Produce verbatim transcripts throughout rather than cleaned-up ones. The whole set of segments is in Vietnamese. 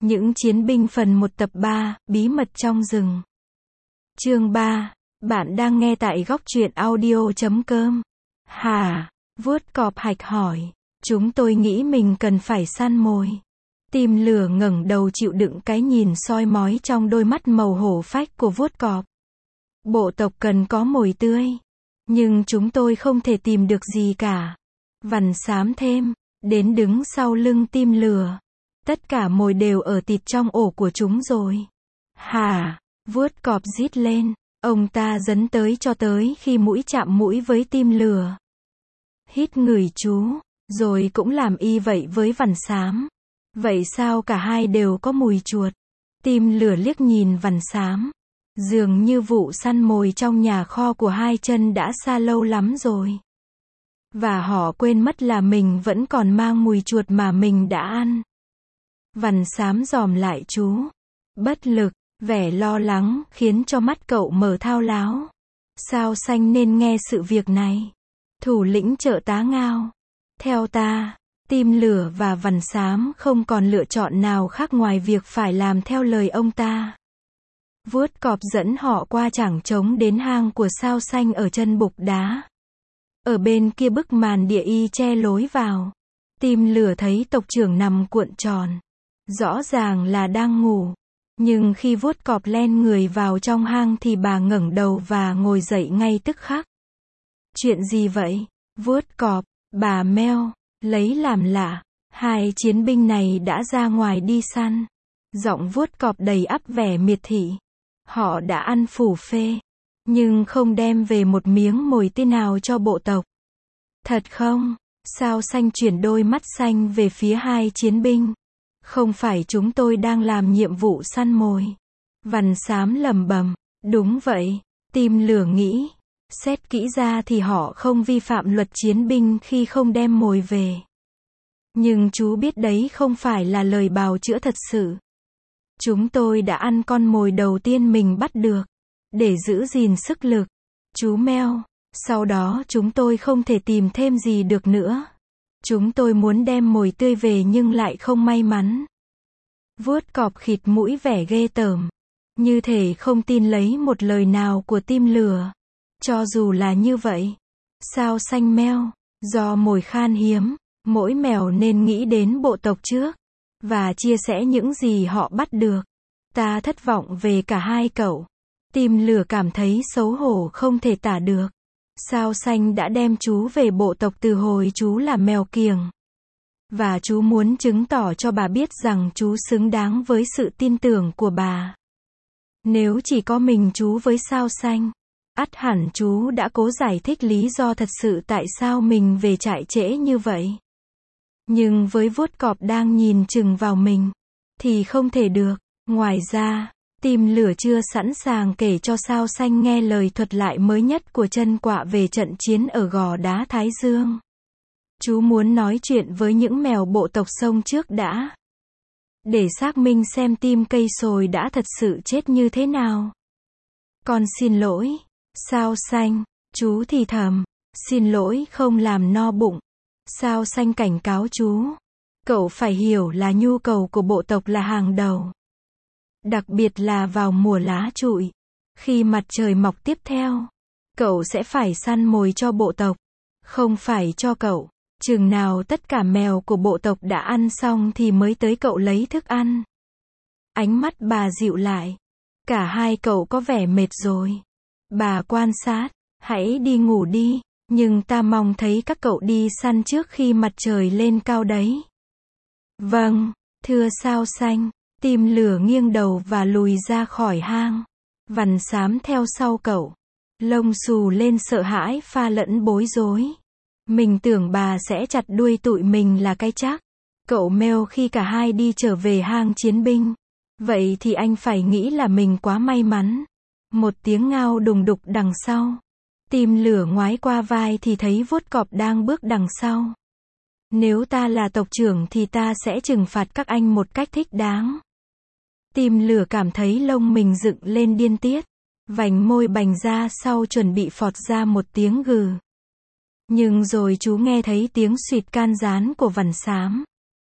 Những chiến binh phần một tập ba, bí mật trong rừng. Chương ba. Bạn đang nghe tại góc truyện audio chấm com. Hả? Vuốt cọp hạch hỏi. Chúng tôi nghĩ mình cần phải săn mồi. Tim lửa ngẩng đầu chịu đựng cái nhìn soi mói trong đôi mắt màu hổ phách của vuốt cọp. Bộ tộc cần có mồi tươi. Nhưng chúng tôi không thể tìm được gì cả. Vằn xám thêm, đến đứng sau lưng tim lửa. Tất cả mồi đều ở tịt trong ổ của chúng rồi. Hả? Vuốt cọp rít lên. Ông ta dấn tới cho tới khi mũi chạm mũi với tim lửa. Hít ngửi chú, rồi cũng làm y vậy với vằn xám. Vậy sao cả hai đều có mùi chuột? Tim lửa liếc nhìn vằn xám. Dường như vụ săn mồi trong nhà kho của hai chân đã xa lâu lắm rồi. Và họ quên mất là mình vẫn còn mang mùi chuột mà mình đã ăn. Vằn xám dòm lại chú. Bất lực, vẻ lo lắng, khiến cho mắt cậu mở thao láo. Sao xanh nên nghe sự việc này? Thủ lĩnh chợ tá ngao. Theo ta, tim lửa và vằn xám không còn lựa chọn nào khác ngoài việc phải làm theo lời ông ta. Vuốt cọp dẫn họ qua chảng trống đến hang của sao xanh ở chân bục đá. Ở bên kia bức màn địa y che lối vào. Tim lửa thấy tộc trưởng nằm cuộn tròn. Rõ ràng là đang ngủ. Nhưng khi vuốt cọp len người vào trong hang thì bà ngẩng đầu và ngồi dậy ngay tức khắc. Chuyện gì vậy? Vuốt cọp, bà meo, lấy làm lạ. Hai chiến binh này đã ra ngoài đi săn. Giọng vuốt cọp đầy ắp vẻ miệt thị. Họ đã ăn phủ phê. Nhưng không đem về một miếng mồi tươi nào cho bộ tộc. Thật không? Sao xanh chuyển đôi mắt xanh về phía hai chiến binh. Không phải chúng tôi đang làm nhiệm vụ săn mồi. Vằn xám lẩm bẩm. Đúng vậy. Tim lửa nghĩ. Xét kỹ ra thì họ không vi phạm luật chiến binh khi không đem mồi về. Nhưng chú biết đấy không phải là lời bào chữa thật sự. Chúng tôi đã ăn con mồi đầu tiên mình bắt được. Để giữ gìn sức lực. Chú meo. Sau đó chúng tôi không thể tìm thêm gì được nữa. Chúng tôi muốn đem mồi tươi về nhưng lại không may mắn. Vuốt cọp khịt mũi vẻ ghê tởm. Như thể không tin lấy một lời nào của tim lửa. Cho dù là như vậy. Sao xanh meo. Do mồi khan hiếm, mỗi mèo nên nghĩ đến bộ tộc trước. Và chia sẻ những gì họ bắt được. Ta thất vọng về cả hai cậu. Tim lửa cảm thấy xấu hổ không thể tả được. Sao xanh đã đem chú về bộ tộc từ hồi chú là mèo kiểng. Và chú muốn chứng tỏ cho bà biết rằng chú xứng đáng với sự tin tưởng của bà. Nếu chỉ có mình chú với sao xanh, ắt hẳn chú đã cố giải thích lý do thật sự tại sao mình về trại trễ như vậy. Nhưng với vuốt cọp đang nhìn chừng vào mình, thì không thể được. Ngoài ra, tim lửa chưa sẵn sàng kể cho sao xanh nghe lời thuật lại mới nhất của chân quạ về trận chiến ở gò đá Thái Dương. Chú muốn nói chuyện với những mèo bộ tộc sông trước đã. Để xác minh xem tim cây sồi đã thật sự chết như thế nào. Con xin lỗi. Sao xanh, chú thì thầm. Xin lỗi không làm no bụng. Sao xanh cảnh cáo chú. Cậu phải hiểu là nhu cầu của bộ tộc là hàng đầu. Đặc biệt là vào mùa lá trụi. Khi mặt trời mọc tiếp theo. Cậu sẽ phải săn mồi cho bộ tộc. Không phải cho cậu. Chừng nào tất cả mèo của bộ tộc đã ăn xong thì mới tới cậu lấy thức ăn. Ánh mắt bà dịu lại. Cả hai cậu có vẻ mệt rồi. Bà quan sát. Hãy đi ngủ đi. Nhưng ta mong thấy các cậu đi săn trước khi mặt trời lên cao đấy. Vâng, thưa sao xanh. Tim lửa nghiêng đầu và lùi ra khỏi hang. Vằn xám theo sau cậu. Lông xù lên sợ hãi pha lẫn bối rối. Mình tưởng bà sẽ chặt đuôi tụi mình là cái chắc. Cậu meo khi cả hai đi trở về hang chiến binh. Vậy thì anh phải nghĩ là mình quá may mắn. Một tiếng ngao đùng đục đằng sau. Tim lửa ngoái qua vai thì thấy vuốt cọp đang bước đằng sau. Nếu ta là tộc trưởng thì ta sẽ trừng phạt các anh một cách thích đáng. Tim lửa cảm thấy lông mình dựng lên điên tiết. Vành môi bành ra sau chuẩn bị phọt ra một tiếng gừ. Nhưng rồi chú nghe thấy tiếng suýt can gián của vằn xám.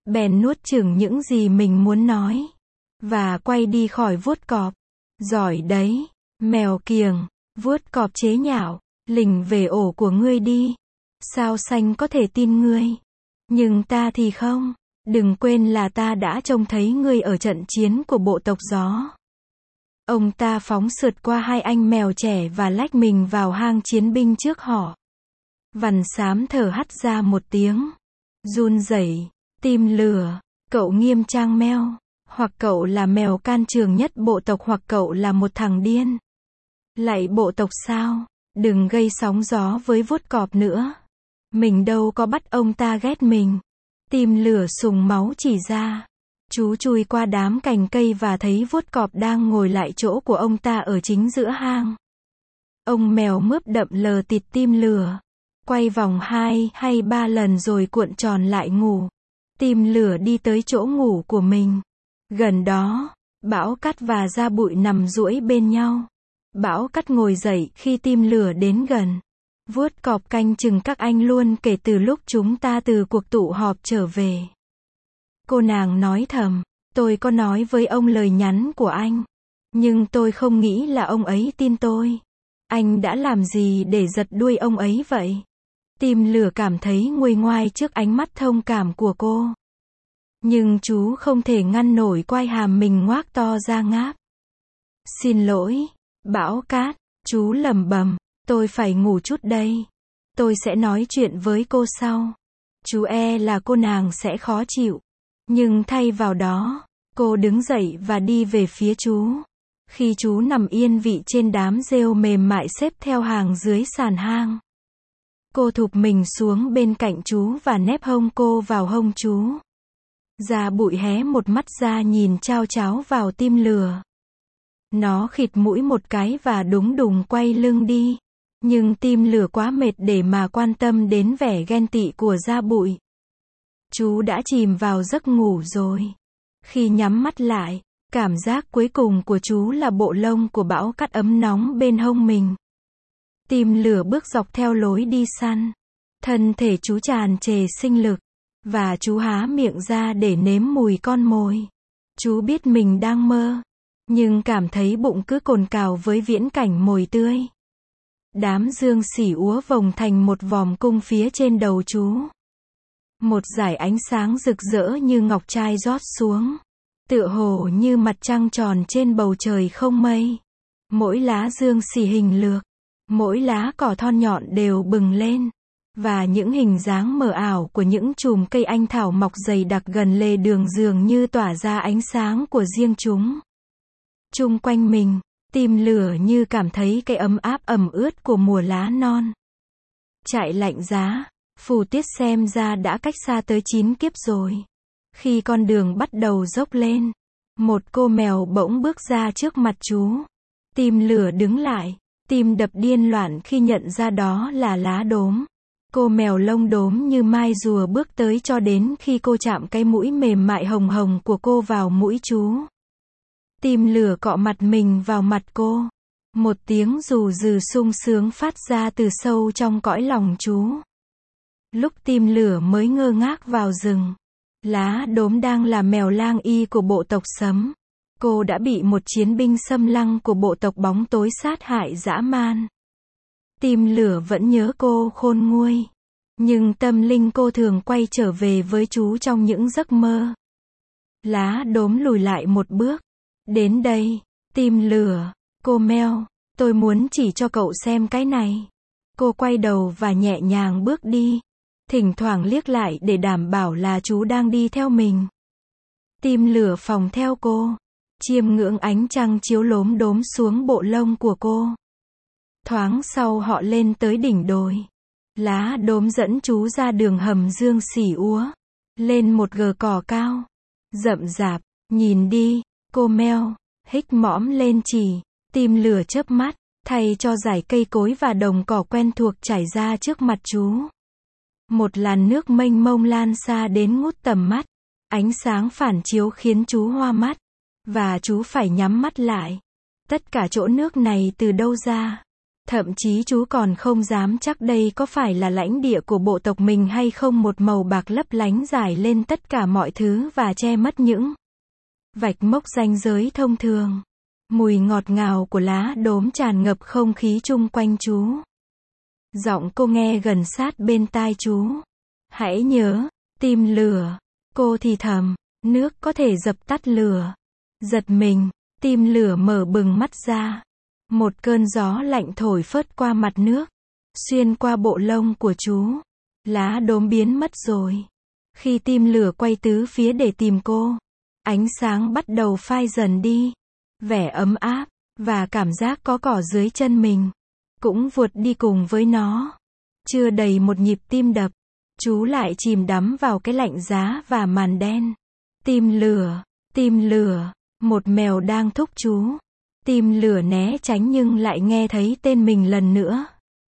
bèn nuốt chửng những gì mình muốn nói, và quay đi khỏi vuốt cọp. Giỏi đấy, mèo kiềng, vuốt cọp chế nhạo, lỉnh về ổ của ngươi đi. Sao xanh có thể tin ngươi, nhưng ta thì không. Đừng quên là ta đã trông thấy ngươi ở trận chiến của bộ tộc gió. Ông ta phóng sượt qua hai anh mèo trẻ và lách mình vào hang chiến binh trước họ. Vằn xám thở hắt ra một tiếng, run rẩy, tim lửa. Cậu nghiêm trang meo, hoặc cậu là mèo can trường nhất bộ tộc, hoặc cậu là một thằng điên. Lạy bộ tộc sao, đừng gây sóng gió với vuốt cọp nữa. Mình đâu có bắt ông ta ghét mình. Tim lửa sùng máu chỉ ra. Chú chui qua đám cành cây và thấy vuốt cọp đang ngồi lại chỗ của ông ta ở chính giữa hang. Ông mèo mướp đậm lờ tịt tim lửa, quay vòng hai hay ba lần rồi cuộn tròn lại ngủ. Tim lửa đi tới chỗ ngủ của mình. Gần đó, Bão Cát và Da Bụi nằm duỗi bên nhau. Bão Cát ngồi dậy khi tim lửa đến gần. Vuốt cọp canh chừng các anh luôn kể từ lúc chúng ta từ cuộc tụ họp trở về. Cô nàng nói thầm, tôi có nói với ông lời nhắn của anh, nhưng tôi không nghĩ là ông ấy tin tôi. Anh đã làm gì để giật đuôi ông ấy vậy? Tim lửa cảm thấy nguôi ngoai trước ánh mắt thông cảm của cô. Nhưng chú không thể ngăn nổi quai hàm mình ngoác to ra ngáp. Xin lỗi, Bão Cát, chú lẩm bẩm, tôi phải ngủ chút đây. Tôi sẽ nói chuyện với cô sau. Chú e là cô nàng sẽ khó chịu. Nhưng thay vào đó, cô đứng dậy và đi về phía chú. Khi chú nằm yên vị trên đám rêu mềm mại xếp theo hàng dưới sàn hang, cô thụp mình xuống bên cạnh chú và nép hông cô vào hông chú. Da Bụi hé một mắt ra nhìn chao cháo vào tim lửa. Nó khịt mũi một cái và đúng đùng quay lưng đi. Nhưng tim lửa quá mệt để mà quan tâm đến vẻ ghen tị của Da Bụi. Chú đã chìm vào giấc ngủ rồi. Khi nhắm mắt lại, cảm giác cuối cùng của chú là bộ lông của Bão Cát ấm nóng bên hông mình. Tim lửa bước dọc theo lối đi săn. Thân thể chú tràn trề sinh lực, và chú há miệng ra để nếm mùi con mồi. Chú biết mình đang mơ, nhưng cảm thấy bụng cứ cồn cào với viễn cảnh mồi tươi. Đám dương xỉ úa vòng thành một vòm cung phía trên đầu chú. Một dải ánh sáng rực rỡ như ngọc trai rót xuống, tựa hồ như mặt trăng tròn trên bầu trời không mây. Mỗi lá dương xỉ hình lược, mỗi lá cỏ thon nhọn đều bừng lên, và những hình dáng mờ ảo của những chùm cây anh thảo mọc dày đặc gần lề đường dường như tỏa ra ánh sáng của riêng chúng. Chung quanh mình, tim lửa như cảm thấy cái ấm áp ẩm ướt của mùa lá non. Trại lạnh giá, Phù Tiết xem ra đã cách xa tới chín kiếp rồi. Khi con đường bắt đầu dốc lên, một cô mèo bỗng bước ra trước mặt chú. Tim lửa đứng lại, tim đập điên loạn khi nhận ra đó là Lá Đốm. Cô mèo lông đốm như mai rùa bước tới cho đến khi cô chạm cái mũi mềm mại hồng hồng của cô vào mũi chú. Tim lửa cọ mặt mình vào mặt cô. Một tiếng rù rừ sung sướng phát ra từ sâu trong cõi lòng chú. Lúc tim lửa mới ngơ ngác vào rừng, Lá Đốm đang là mèo lang y của bộ tộc Sấm. Cô đã bị một chiến binh xâm lăng của bộ tộc Bóng Tối sát hại dã man. Tim lửa vẫn nhớ cô khôn nguôi, nhưng tâm linh cô thường quay trở về với chú trong những giấc mơ. Lá Đốm lùi lại một bước. Đến đây, tim lửa, cô meo, tôi muốn chỉ cho cậu xem cái này. Cô quay đầu và nhẹ nhàng bước đi, thỉnh thoảng liếc lại để đảm bảo là chú đang đi theo mình. Tim lửa phòng theo cô, chiêm ngưỡng ánh trăng chiếu lốm đốm xuống bộ lông của cô. Thoáng sau họ lên tới đỉnh đồi. Lá Đốm dẫn chú ra đường hầm dương xỉ úa, lên một gờ cỏ cao, rậm rạp. Nhìn đi, cô meo, hích mõm lên chỉ. Tim lửa chớp mắt, thay cho dải cây cối và đồng cỏ quen thuộc trải ra trước mặt chú. Một làn nước mênh mông lan xa đến ngút tầm mắt. Ánh sáng phản chiếu khiến chú hoa mắt, và chú phải nhắm mắt lại. Tất cả chỗ nước này từ đâu ra? Thậm chí chú còn không dám chắc đây có phải là lãnh địa của bộ tộc mình hay không, một màu bạc lấp lánh rải lên tất cả mọi thứ và che mất những vạch mốc ranh giới thông thường. Mùi ngọt ngào của lá đốm tràn ngập không khí chung quanh chú. Giọng cô nghe gần sát bên tai chú. Hãy nhớ, tìm lửa. Cô thì thầm, nước có thể dập tắt lửa. Giật mình, tim lửa mở bừng mắt ra. Một cơn gió lạnh thổi phớt qua mặt nước, xuyên qua bộ lông của chú. Lá đốm biến mất rồi. Khi tim lửa quay tứ phía để tìm cô, ánh sáng bắt đầu phai dần đi. Vẻ ấm áp, và cảm giác có cỏ dưới chân mình, cũng vụt đi cùng với nó. Chưa đầy một nhịp tim đập, chú lại chìm đắm vào cái lạnh giá và màn đen. Tim lửa, tim lửa, một mèo đang thúc chú. Tim lửa né tránh nhưng lại nghe thấy tên mình lần nữa.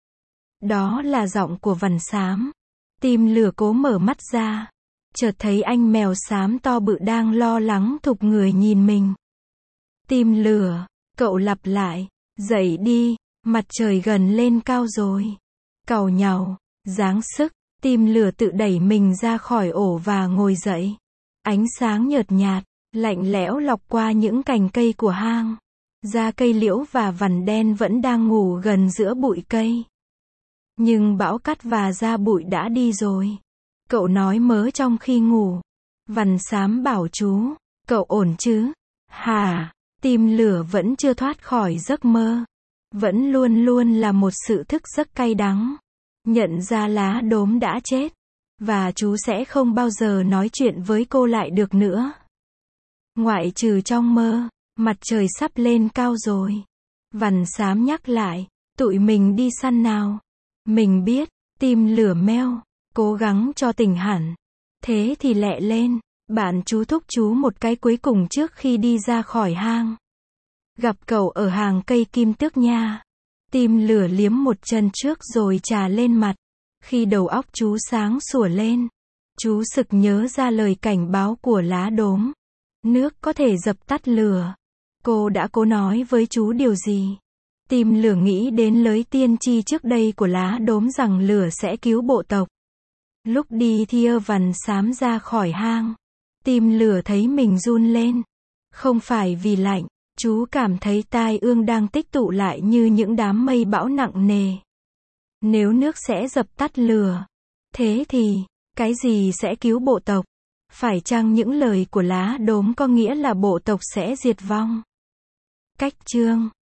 Đó là giọng của Vằn Xám. Tim lửa cố mở mắt ra, chợt thấy anh mèo xám to bự đang lo lắng thụp người nhìn mình. Tim lửa, cậu lặp lại, dậy đi, mặt trời gần lên cao rồi. Càu nhàu, dáng sức, tim lửa tự đẩy mình ra khỏi ổ và ngồi dậy. Ánh sáng nhợt nhạt, lạnh lẽo lọc qua những cành cây của hang. Da cây liễu và vằn đen vẫn đang ngủ gần giữa bụi cây. Nhưng bão cát và da bụi đã đi rồi. Cậu nói mớ trong khi ngủ. Vằn Xám bảo chú, cậu ổn chứ? Hả? Tim lửa vẫn chưa thoát khỏi giấc mơ. Vẫn luôn luôn là một sự thức giấc cay đắng. Nhận ra lá đốm đã chết. Và chú sẽ không bao giờ nói chuyện với cô lại được nữa. Ngoại trừ trong mơ. Mặt trời sắp lên cao rồi. Vằn Xám nhắc lại, tụi mình đi săn nào. Mình biết, tim lửa meo, cố gắng cho tỉnh hẳn. Thế thì lẹ lên, bạn chú thúc chú một cái cuối cùng trước khi đi ra khỏi hang. Gặp cậu ở hàng cây kim tước nha. Tim lửa liếm một chân trước rồi trà lên mặt. Khi đầu óc chú sáng sủa lên, chú sực nhớ ra lời cảnh báo của lá đốm. Nước có thể dập tắt lửa. Cô đã cố nói với chú điều gì? Tim lửa nghĩ đến lời tiên tri trước đây của lá đốm rằng lửa sẽ cứu bộ tộc. Lúc đi thia Vằn Xám ra khỏi hang, tim lửa thấy mình run lên. Không phải vì lạnh, chú cảm thấy tai ương đang tích tụ lại như những đám mây bão nặng nề. Nếu nước sẽ dập tắt lửa, thế thì, cái gì sẽ cứu bộ tộc? Phải chăng những lời của lá đốm có nghĩa là bộ tộc sẽ diệt vong? Cách chương